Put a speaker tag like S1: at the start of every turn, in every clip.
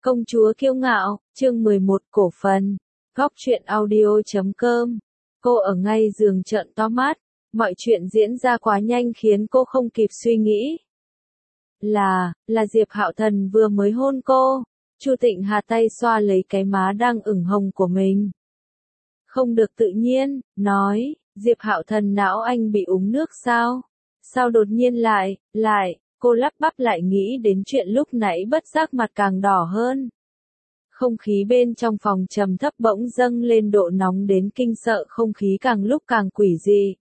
S1: Công chúa kiêu ngạo, chương 11 cổ phần. Góc truyện audio.com. Cô ở ngay giường trợn to mắt, mọi chuyện diễn ra quá nhanh khiến cô không kịp suy nghĩ. Là Diệp Hạo Thần vừa mới hôn cô. Chu Tịnh Hà tay xoa lấy cái má đang ửng hồng của mình. Không được tự nhiên, nói, Diệp Hạo Thần não anh bị uống nước sao? Sao đột nhiên lại, cô lắp bắp lại nghĩ đến chuyện lúc nãy bất giác mặt càng đỏ hơn. Không khí bên trong phòng trầm thấp bỗng dâng lên độ nóng đến kinh sợ, không khí càng lúc càng quỷ dị.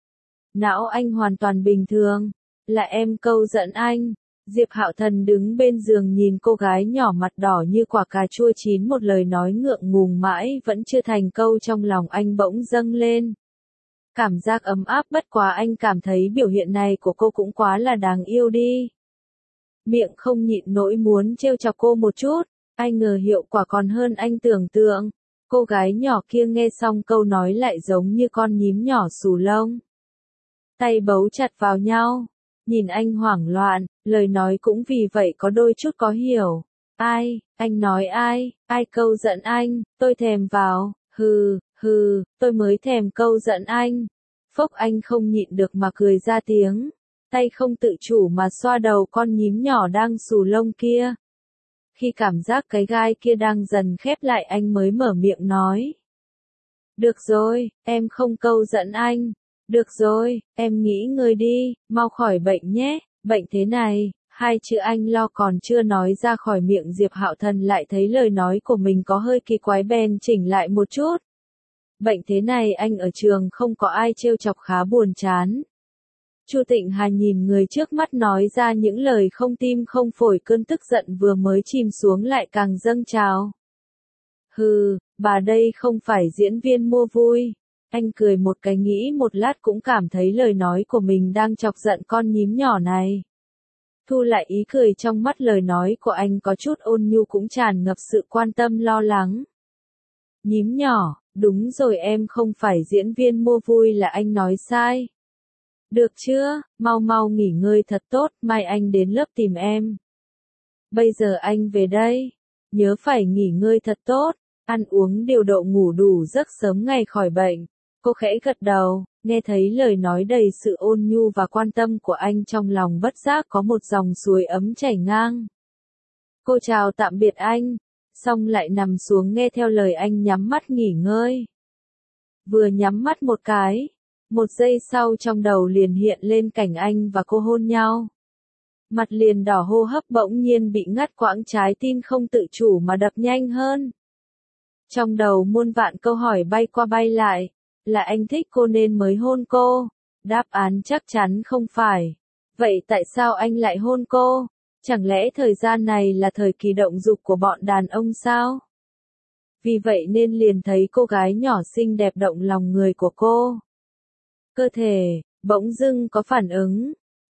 S1: Não anh hoàn toàn bình thường, là em câu giận anh. Diệp Hạo Thần đứng bên giường nhìn cô gái nhỏ mặt đỏ như quả cà chua chín, một lời nói ngượng ngùng mãi vẫn chưa thành câu trong lòng anh bỗng dâng lên. Cảm giác ấm áp, bất quá anh cảm thấy biểu hiện này của cô cũng quá là đáng yêu đi. Miệng không nhịn nỗi muốn trêu chọc cô một chút, ai ngờ hiệu quả còn hơn anh tưởng tượng. Cô gái nhỏ kia nghe xong câu nói lại giống như con nhím nhỏ xù lông. Tay bấu chặt vào nhau, nhìn anh hoảng loạn, lời nói cũng vì vậy có đôi chút khó hiểu. Ai, anh nói ai câu giận anh, tôi thèm vào, hừ, tôi mới thèm câu giận anh. Phốc, anh không nhịn được mà cười ra tiếng, tay không tự chủ mà xoa đầu con nhím nhỏ đang xù lông kia. Khi cảm giác cái gai kia đang dần khép lại, anh mới mở miệng nói. Được rồi, em không câu giận anh. Được rồi, em nghỉ ngơi đi, mau khỏi bệnh nhé. Bệnh thế này, hai chữ anh lo còn chưa nói ra khỏi miệng, Diệp Hạo Thần lại thấy lời nói của mình có hơi kỳ quái bèn chỉnh lại một chút. Bệnh thế này anh ở trường không có ai trêu chọc, khá buồn chán. Chu Tịnh Hà nhìn người trước mắt nói ra những lời không tim không phổi, cơn tức giận vừa mới chìm xuống lại càng dâng trào. Hừ, bà đây không phải diễn viên mua vui. Anh cười một cái, nghĩ một lát cũng cảm thấy lời nói của mình đang chọc giận con nhím nhỏ này. Thu lại ý cười trong mắt, lời nói của anh có chút ôn nhu cũng tràn ngập sự quan tâm lo lắng. Nhím nhỏ, đúng rồi, em không phải diễn viên mua vui, là anh nói sai. Được chưa, mau nghỉ ngơi thật tốt, mai anh đến lớp tìm em. Bây giờ anh về đây, nhớ phải nghỉ ngơi thật tốt, ăn uống điều độ, ngủ đủ giấc sớm ngày khỏi bệnh. Cô khẽ gật đầu, nghe thấy lời nói đầy sự ôn nhu và quan tâm của anh, trong lòng bất giác có một dòng suối ấm chảy ngang. Cô chào tạm biệt anh, xong lại nằm xuống nghe theo lời anh, nhắm mắt nghỉ ngơi. Vừa nhắm mắt một cái, một giây sau trong đầu liền hiện lên cảnh anh và cô hôn nhau. Mặt liền đỏ, hô hấp bỗng nhiên bị ngắt quãng, trái tim không tự chủ mà đập nhanh hơn. Trong đầu muôn vạn câu hỏi bay qua bay lại. Là anh thích cô nên mới hôn cô? Đáp án chắc chắn không phải. Vậy tại sao anh lại hôn cô? Chẳng lẽ thời gian này là thời kỳ động dục của bọn đàn ông sao? Vì vậy nên liền thấy cô gái nhỏ xinh đẹp động lòng người của cô. Cơ thể bỗng dưng có phản ứng.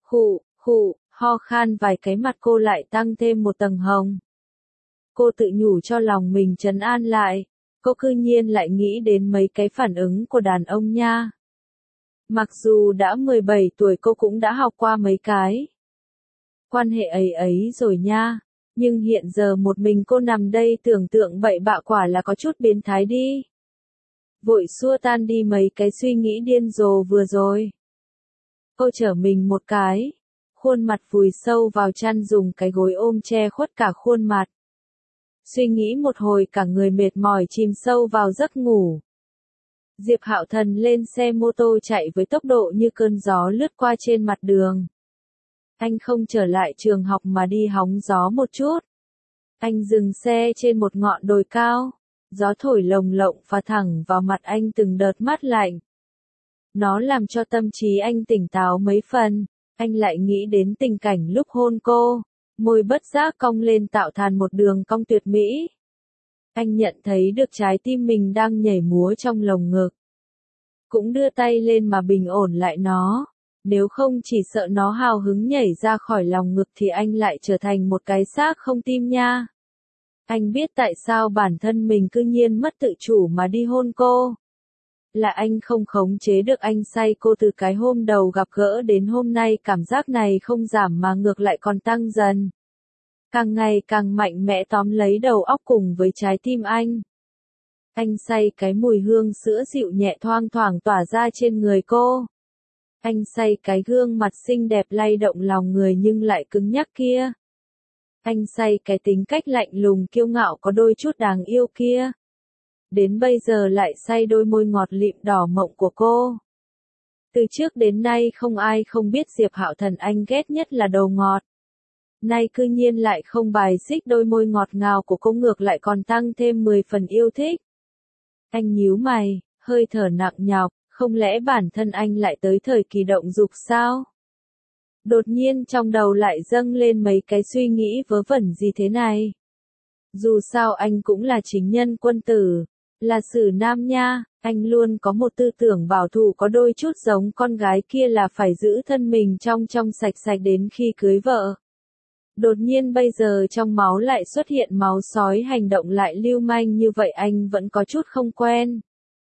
S1: Khụ, ho khan vài cái, mặt cô lại tăng thêm một tầng hồng. Cô tự nhủ cho lòng mình trấn an lại. Cô cư nhiên lại nghĩ đến mấy cái phản ứng của đàn ông nha. Mặc dù đã 17 tuổi cô cũng đã học qua mấy cái quan hệ ấy rồi nha. Nhưng hiện giờ một mình cô nằm đây tưởng tượng bậy bạ, quả là có chút biến thái đi. Vội xua tan đi mấy cái suy nghĩ điên rồ vừa rồi. Cô trở mình một cái, khuôn mặt vùi sâu vào chăn, dùng cái gối ôm che khuất cả khuôn mặt. Suy nghĩ một hồi cả người mệt mỏi chìm sâu vào giấc ngủ. Diệp Hạo Thần lên xe mô tô chạy với tốc độ như cơn gió lướt qua trên mặt đường. Anh không trở lại trường học mà đi hóng gió một chút. Anh dừng xe trên một ngọn đồi cao. Gió thổi lồng lộng và thẳng vào mặt anh từng đợt mát lạnh. Nó làm cho tâm trí anh tỉnh táo mấy phần. Anh lại nghĩ đến tình cảnh lúc hôn cô. Môi bất giác cong lên tạo thành một đường cong tuyệt mỹ. Anh nhận thấy được trái tim mình đang nhảy múa trong lồng ngực. Cũng đưa tay lên mà bình ổn lại nó. Nếu không chỉ sợ nó hào hứng nhảy ra khỏi lòng ngực thì anh lại trở thành một cái xác không tim nha. Anh biết tại sao bản thân mình cư nhiên mất tự chủ mà đi hôn cô. Là anh không khống chế được, anh say cô từ cái hôm đầu gặp gỡ đến hôm nay, cảm giác này không giảm mà ngược lại còn tăng dần. càng ngày càng mạnh mẽ tóm lấy đầu óc cùng với trái tim anh. Anh say cái mùi hương sữa dịu nhẹ thoang thoảng tỏa ra trên người cô. Anh say cái gương mặt xinh đẹp lay động lòng người nhưng lại cứng nhắc kia. Anh say cái tính cách lạnh lùng kiêu ngạo có đôi chút đáng yêu kia. Đến bây giờ lại say đôi môi ngọt lịm đỏ mộng của cô. Từ trước đến nay không ai không biết Diệp Hạo Thần anh ghét nhất là đồ ngọt. Nay cư nhiên lại không bài xích đôi môi ngọt ngào của cô, ngược lại còn tăng thêm 10 phần yêu thích. Anh nhíu mày, hơi thở nặng nhọc, không lẽ bản thân anh lại tới thời kỳ động dục sao? Đột nhiên trong đầu lại dâng lên mấy cái suy nghĩ vớ vẩn gì thế này. Dù sao anh cũng là chính nhân quân tử, là xử nam nha, anh luôn có một tư tưởng bảo thủ có đôi chút giống con gái kia là phải giữ thân mình trong sạch sạch đến khi cưới vợ. Đột nhiên bây giờ trong máu lại xuất hiện máu sói, hành động lại lưu manh như vậy anh vẫn có chút không quen.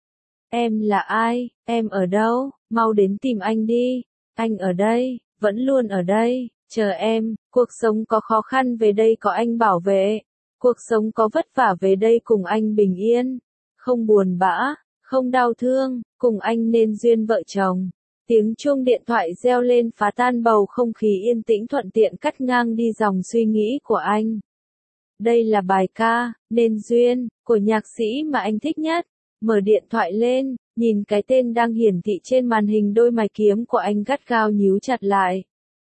S1: Em là ai, em ở đâu, mau đến tìm anh đi, anh ở đây, vẫn luôn ở đây, chờ em, cuộc sống có khó khăn về đây có anh bảo vệ, cuộc sống có vất vả về đây cùng anh bình yên, không buồn bã, không đau thương, cùng anh nên duyên vợ chồng. Tiếng chuông điện thoại reo lên phá tan bầu không khí yên tĩnh, thuận tiện cắt ngang đi dòng suy nghĩ của anh. Đây là bài ca, Nên Duyên, của nhạc sĩ mà anh thích nhất. Mở điện thoại lên, nhìn cái tên đang hiển thị trên màn hình, đôi mày kiếm của anh gắt gao nhíu chặt lại.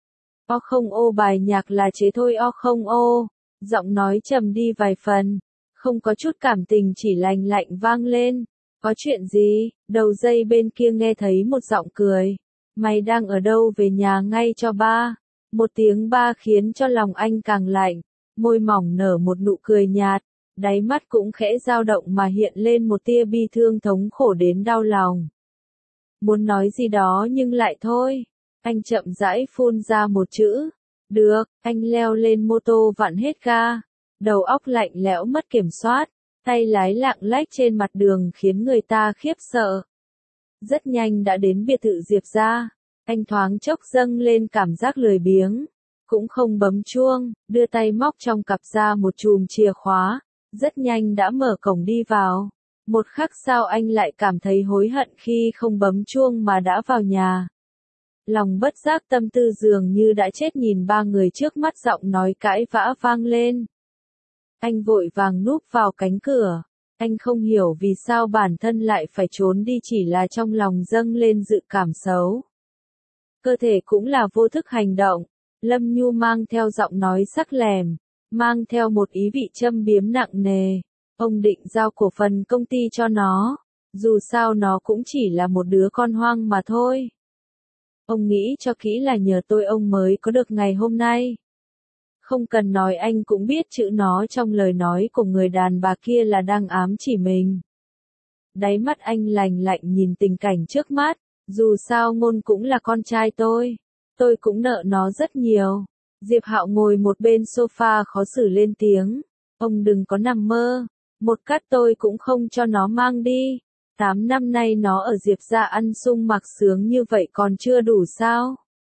S1: O không ô, bài nhạc là chế thôi o không ô. Giọng nói trầm đi vài phần, không có chút cảm tình, chỉ lành lạnh vang lên. Có chuyện gì? Đầu dây bên kia nghe thấy một giọng cười. Mày đang ở đâu, về nhà ngay cho ba. Một tiếng ba khiến cho lòng anh càng lạnh. Môi mỏng nở một nụ cười nhạt. Đáy mắt cũng khẽ dao động mà hiện lên một tia bi thương thống khổ đến đau lòng. Muốn nói gì đó nhưng lại thôi. Anh chậm rãi phun ra một chữ. Được, anh leo lên mô tô vặn hết ga. Đầu óc lạnh lẽo mất kiểm soát. Tay lái lạng lách trên mặt đường khiến người ta khiếp sợ. Rất nhanh đã đến biệt thự Diệp gia. Anh thoáng chốc dâng lên cảm giác lười biếng. Cũng không bấm chuông, đưa tay móc trong cặp ra một chùm chìa khóa. Rất nhanh đã mở cổng đi vào. Một khắc sau anh lại cảm thấy hối hận khi không bấm chuông mà đã vào nhà. Lòng bất giác tâm tư dường như đã chết, nhìn ba người trước mắt, giọng nói cãi vã vang lên. Anh vội vàng núp vào cánh cửa. Anh không hiểu vì sao bản thân lại phải trốn đi, chỉ là trong lòng dâng lên dự cảm xấu. Cơ thể cũng là vô thức hành động. Lâm Nhu mang theo giọng nói sắc lẻm, mang theo một ý vị châm biếm nặng nề. Ông định giao cổ phần công ty cho nó. Dù sao nó cũng chỉ là một đứa con hoang mà thôi. Ông nghĩ cho kỹ là nhờ tôi ông mới có được ngày hôm nay. Không cần nói anh cũng biết chữ nó trong lời nói của người đàn bà kia là đang ám chỉ mình. Đáy mắt anh lành lạnh nhìn tình cảnh trước mắt. Dù sao Ngôn cũng là con trai tôi cũng nợ nó rất nhiều. Diệp Hạo ngồi một bên sofa khó xử lên tiếng. Ông đừng có nằm mơ. Một cát tôi cũng không cho nó mang đi. 8 năm nay nó ở Diệp gia ăn sung mặc sướng như vậy còn chưa đủ sao?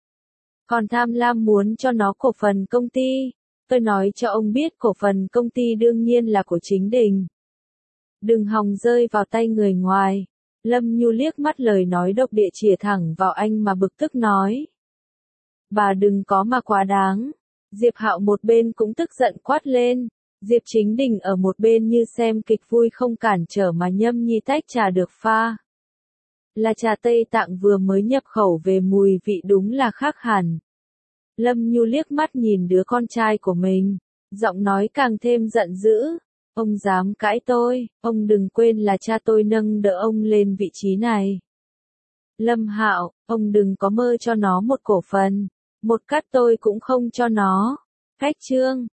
S1: Còn tham lam muốn cho nó cổ phần công ty. Tôi nói cho ông biết cổ phần công ty đương nhiên là của chính Đình. Đừng hòng rơi vào tay người ngoài. Lâm Nhu liếc mắt lời nói độc địa chĩa thẳng vào anh mà bực tức nói. Bà đừng có mà quá đáng. Diệp Hạo một bên cũng tức giận quát lên. Diệp Chính Đình ở một bên như xem kịch vui không cản trở mà nhâm nhi tách trà được pha. Là trà Tây Tạng vừa mới nhập khẩu về, mùi vị đúng là khác hẳn. Lâm Nhu liếc mắt nhìn đứa con trai của mình, giọng nói càng thêm giận dữ. Ông dám cãi tôi, ông đừng quên là cha tôi nâng đỡ ông lên vị trí này. Lâm Hạo, ông đừng có mơ cho nó một cổ phần. Một cát tôi cũng không cho nó. Khách trương,